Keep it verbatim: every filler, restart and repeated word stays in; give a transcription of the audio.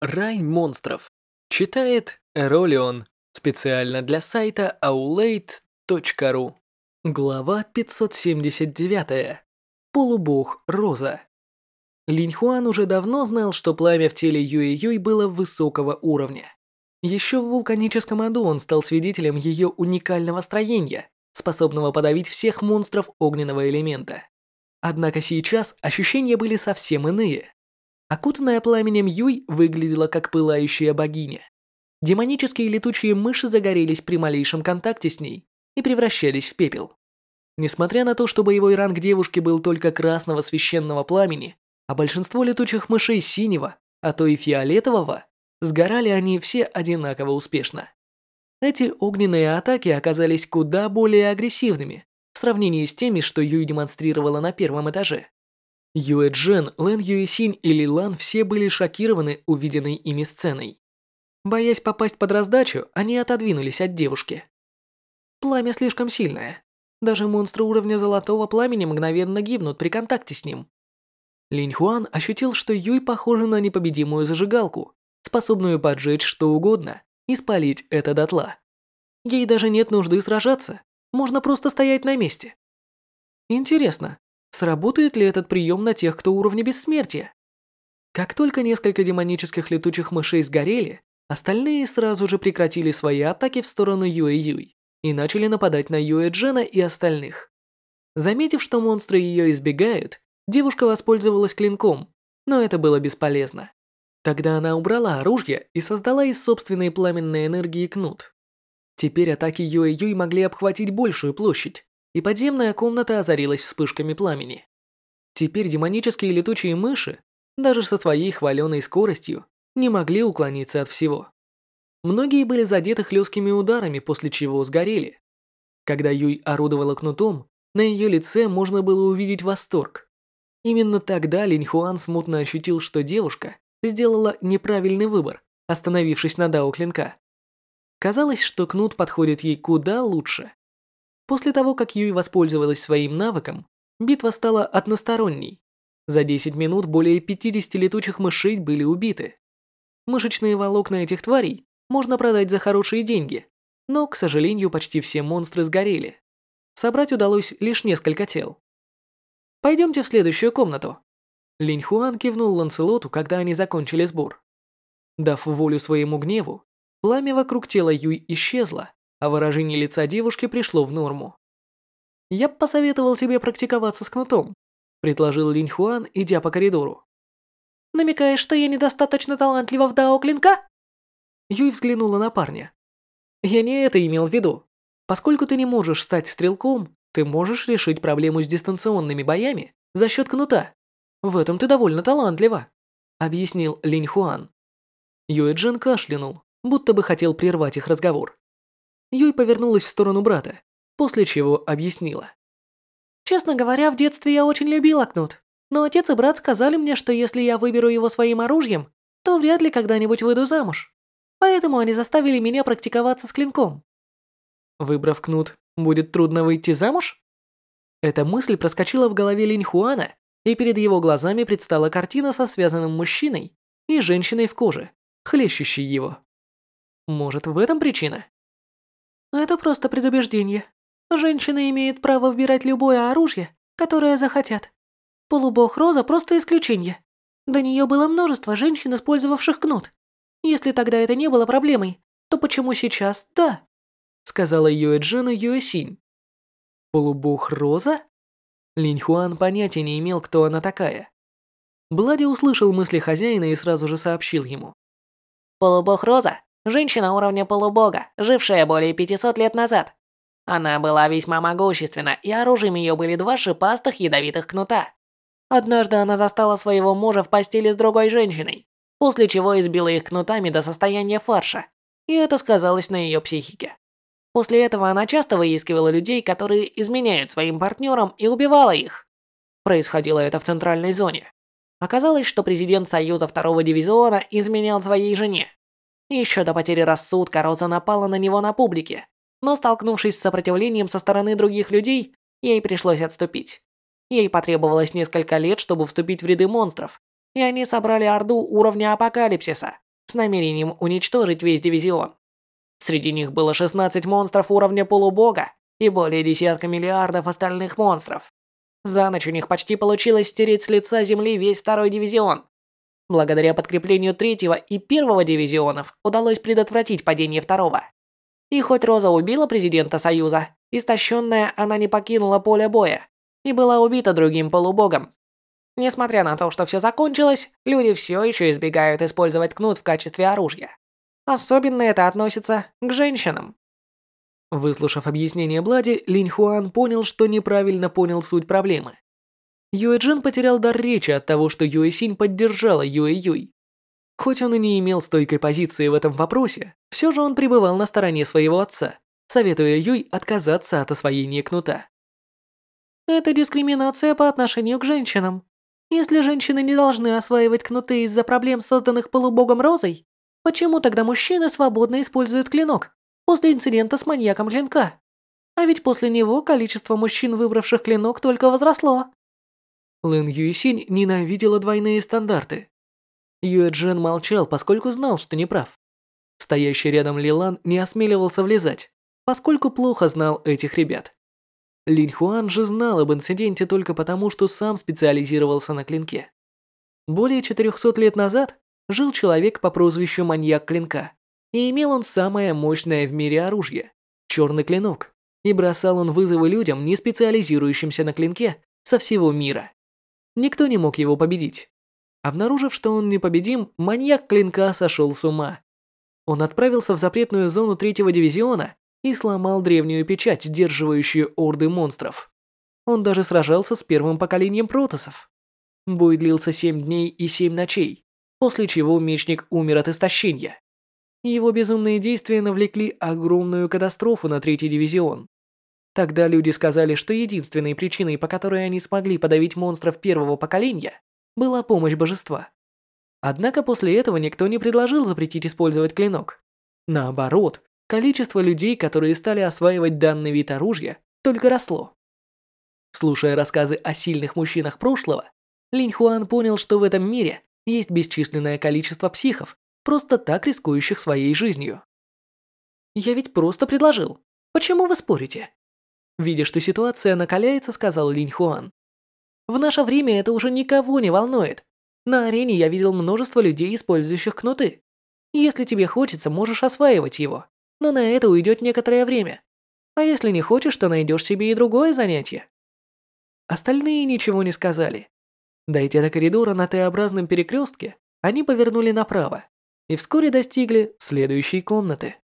Рай монстров. Читает Эролион. Специально для сайта аулейт точка ру. Глава пятьсот семьдесят девять. Полубог Роза. Линь Хуан уже давно знал, что пламя в теле Юэ Юй было высокого уровня. Еще в вулканическом аду он стал свидетелем ее уникального строения, способного подавить всех монстров огненного элемента. Однако сейчас ощущения были совсем иные. Окутанная пламенем Юй выглядела как пылающая богиня. Демонические летучие мыши загорелись при малейшем контакте с ней и превращались в пепел. Несмотря на то, что боевой ранг девушки был только красного священного пламени, а большинство летучих мышей синего, а то и фиолетового, сгорали они все одинаково успешно. Эти огненные атаки оказались куда более агрессивными в сравнении с теми, что Юй демонстрировала на первом этаже. Юэ Джен, Лэн Юэсинь и Ли Лан все были шокированы увиденной ими сценой. Боясь попасть под раздачу, они отодвинулись от девушки. Пламя слишком сильное. Даже монстры уровня золотого пламени мгновенно гибнут при контакте с ним. Линь Хуан ощутил, что Юй похожа на непобедимую зажигалку, способную поджечь что угодно и спалить это дотла. Ей даже нет нужды сражаться, можно просто стоять на месте. Интересно, сработает ли этот прием на тех, кто уровня бессмертия? Как только несколько демонических летучих мышей сгорели, остальные сразу же прекратили свои атаки в сторону Юэ Юй и начали нападать на Юэ Джена и остальных. Заметив, что монстры ее избегают, девушка воспользовалась клинком, но это было бесполезно. Тогда она убрала оружие и создала из собственной пламенной энергии кнут. Теперь атаки Юэ Юй могли обхватить большую площадь, и подземная комната озарилась вспышками пламени. Теперь демонические летучие мыши, даже со своей хваленой скоростью, не могли уклониться от всего. Многие были задеты хлесткими ударами, после чего сгорели. Когда Юй орудовала кнутом, на ее лице можно было увидеть восторг. Именно тогда Линь Хуан смутно ощутил, что девушка сделала неправильный выбор, остановившись на дао клинка. Казалось, что кнут подходит ей куда лучше. После того, как Юй воспользовалась своим навыком, битва стала односторонней. За десять минут более пятидесяти летучих мышей были убиты. Мышечные волокна этих тварей можно продать за хорошие деньги, но, к сожалению, почти все монстры сгорели. Собрать удалось лишь несколько тел. «Пойдемте в следующую комнату». Линь Хуан кивнул Ланселоту, когда они закончили сбор. Дав волю своему гневу, пламя вокруг тела Юй исчезло, а выражение лица девушки пришло в норму. «Я бы посоветовал тебе практиковаться с кнутом», предложил Линь Хуан, идя по коридору. «Намекаешь, что я недостаточно талантлива в дао клинка?» Юй взглянула на парня. «Я не это имел в виду. Поскольку ты не можешь стать стрелком, ты можешь решить проблему с дистанционными боями за счет кнута. В этом ты довольно талантлива», объяснил Линь Хуан. Юэ Джен кашлянул, будто бы хотел прервать их разговор. Юй повернулась в сторону брата, после чего объяснила. «Честно говоря, в детстве я очень любила кнут, но отец и брат сказали мне, что если я выберу его своим оружием, то вряд ли когда-нибудь выйду замуж. Поэтому они заставили меня практиковаться с клинком». «Выбрав кнут, будет трудно выйти замуж?» Эта мысль проскочила в голове Линь Хуана, и перед его глазами предстала картина со связанным мужчиной и женщиной в коже, хлещущей его. Может, в этом причина? «Это просто предубеждение. Женщины имеют право выбирать любое оружие, которое захотят. Полубог Роза просто исключение. До нее было множество женщин, использовавших кнут. Если тогда это не было проблемой, то почему сейчас да?» Сказала Юэ Джену Юэсинь. «Полубог Роза?» Линь Хуан понятия не имел, кто она такая. Блади услышал мысли хозяина и сразу же сообщил ему. Полубог Роза – женщина уровня полубога, жившая более пятисот лет назад. Она была весьма могущественна, и оружием ее были два шипастых ядовитых кнута. Однажды она застала своего мужа в постели с другой женщиной, после чего избила их кнутами до состояния фарша, и это сказалось на ее психике. После этого она часто выискивала людей, которые изменяют своим партнерам, и убивала их. Происходило это в центральной зоне. Оказалось, что президент Союза второго дивизиона изменял своей жене. Еще до потери рассудка Роза напала на него на публике, но, столкнувшись с сопротивлением со стороны других людей, ей пришлось отступить. Ей потребовалось несколько лет, чтобы вступить в ряды монстров, и они собрали орду уровня апокалипсиса, с намерением уничтожить весь дивизион. Среди них было шестнадцать монстров уровня полубога и более десятка миллиардов остальных монстров. За ночь у них почти получилось стереть с лица земли весь второй дивизион. Благодаря подкреплению третьего и первого дивизионов удалось предотвратить падение второго. И хоть Роза убила президента Союза, истощенная она не покинула поле боя и была убита другим полубогом. Несмотря на то, что все закончилось, люди все еще избегают использовать кнут в качестве оружия. Особенно это относится к женщинам. Выслушав объяснение Блади, Линь Хуан понял, что неправильно понял суть проблемы. Юэ Джин потерял дар речи от того, что Юэ Синь поддержала Юэ Юй. Хоть он и не имел стойкой позиции в этом вопросе, все же он пребывал на стороне своего отца, советуя Юй отказаться от освоения кнута. Это дискриминация по отношению к женщинам. Если женщины не должны осваивать кнуты из-за проблем, созданных полубогом Розой, почему тогда мужчины свободно используют клинок после инцидента с маньяком клинка? А ведь после него количество мужчин, выбравших клинок, только возросло. Лэн Юэсинь ненавидела двойные стандарты. Юэ Джин молчал, поскольку знал, что не прав. Стоящий рядом Лилан не осмеливался влезать, поскольку плохо знал этих ребят. Линь Хуан же знал об инциденте только потому, что сам специализировался на клинке. Более четырехсот лет назад жил человек по прозвищу Маньяк Клинка, и имел он самое мощное в мире оружие – черный клинок, и бросал он вызовы людям, не специализирующимся на клинке, со всего мира. Никто не мог его победить. Обнаружив, что он непобедим, Маньяк Клинка сошел с ума. Он отправился в запретную зону третьего дивизиона и сломал древнюю печать, сдерживающую орды монстров. Он даже сражался с первым поколением протоссов. Бой длился семь дней и семь ночей, после чего мечник умер от истощения. Его безумные действия навлекли огромную катастрофу на третий дивизион. Тогда люди сказали, что единственной причиной, по которой они смогли подавить монстров первого поколения, была помощь божества. Однако после этого никто не предложил запретить использовать клинок. Наоборот, количество людей, которые стали осваивать данный вид оружия, только росло. Слушая рассказы о сильных мужчинах прошлого, Линь Хуан понял, что в этом мире есть бесчисленное количество психов, просто так рискующих своей жизнью. «Я ведь просто предложил. Почему вы спорите?» Видя, что ситуация накаляется, сказал Линь Хуан. «В наше время это уже никого не волнует. На арене я видел множество людей, использующих кнуты. Если тебе хочется, можешь осваивать его, но на это уйдет некоторое время. А если не хочешь, то найдешь себе и другое занятие». Остальные ничего не сказали. Дойдя до коридора на Т-образном перекрестке, они повернули направо и вскоре достигли следующей комнаты.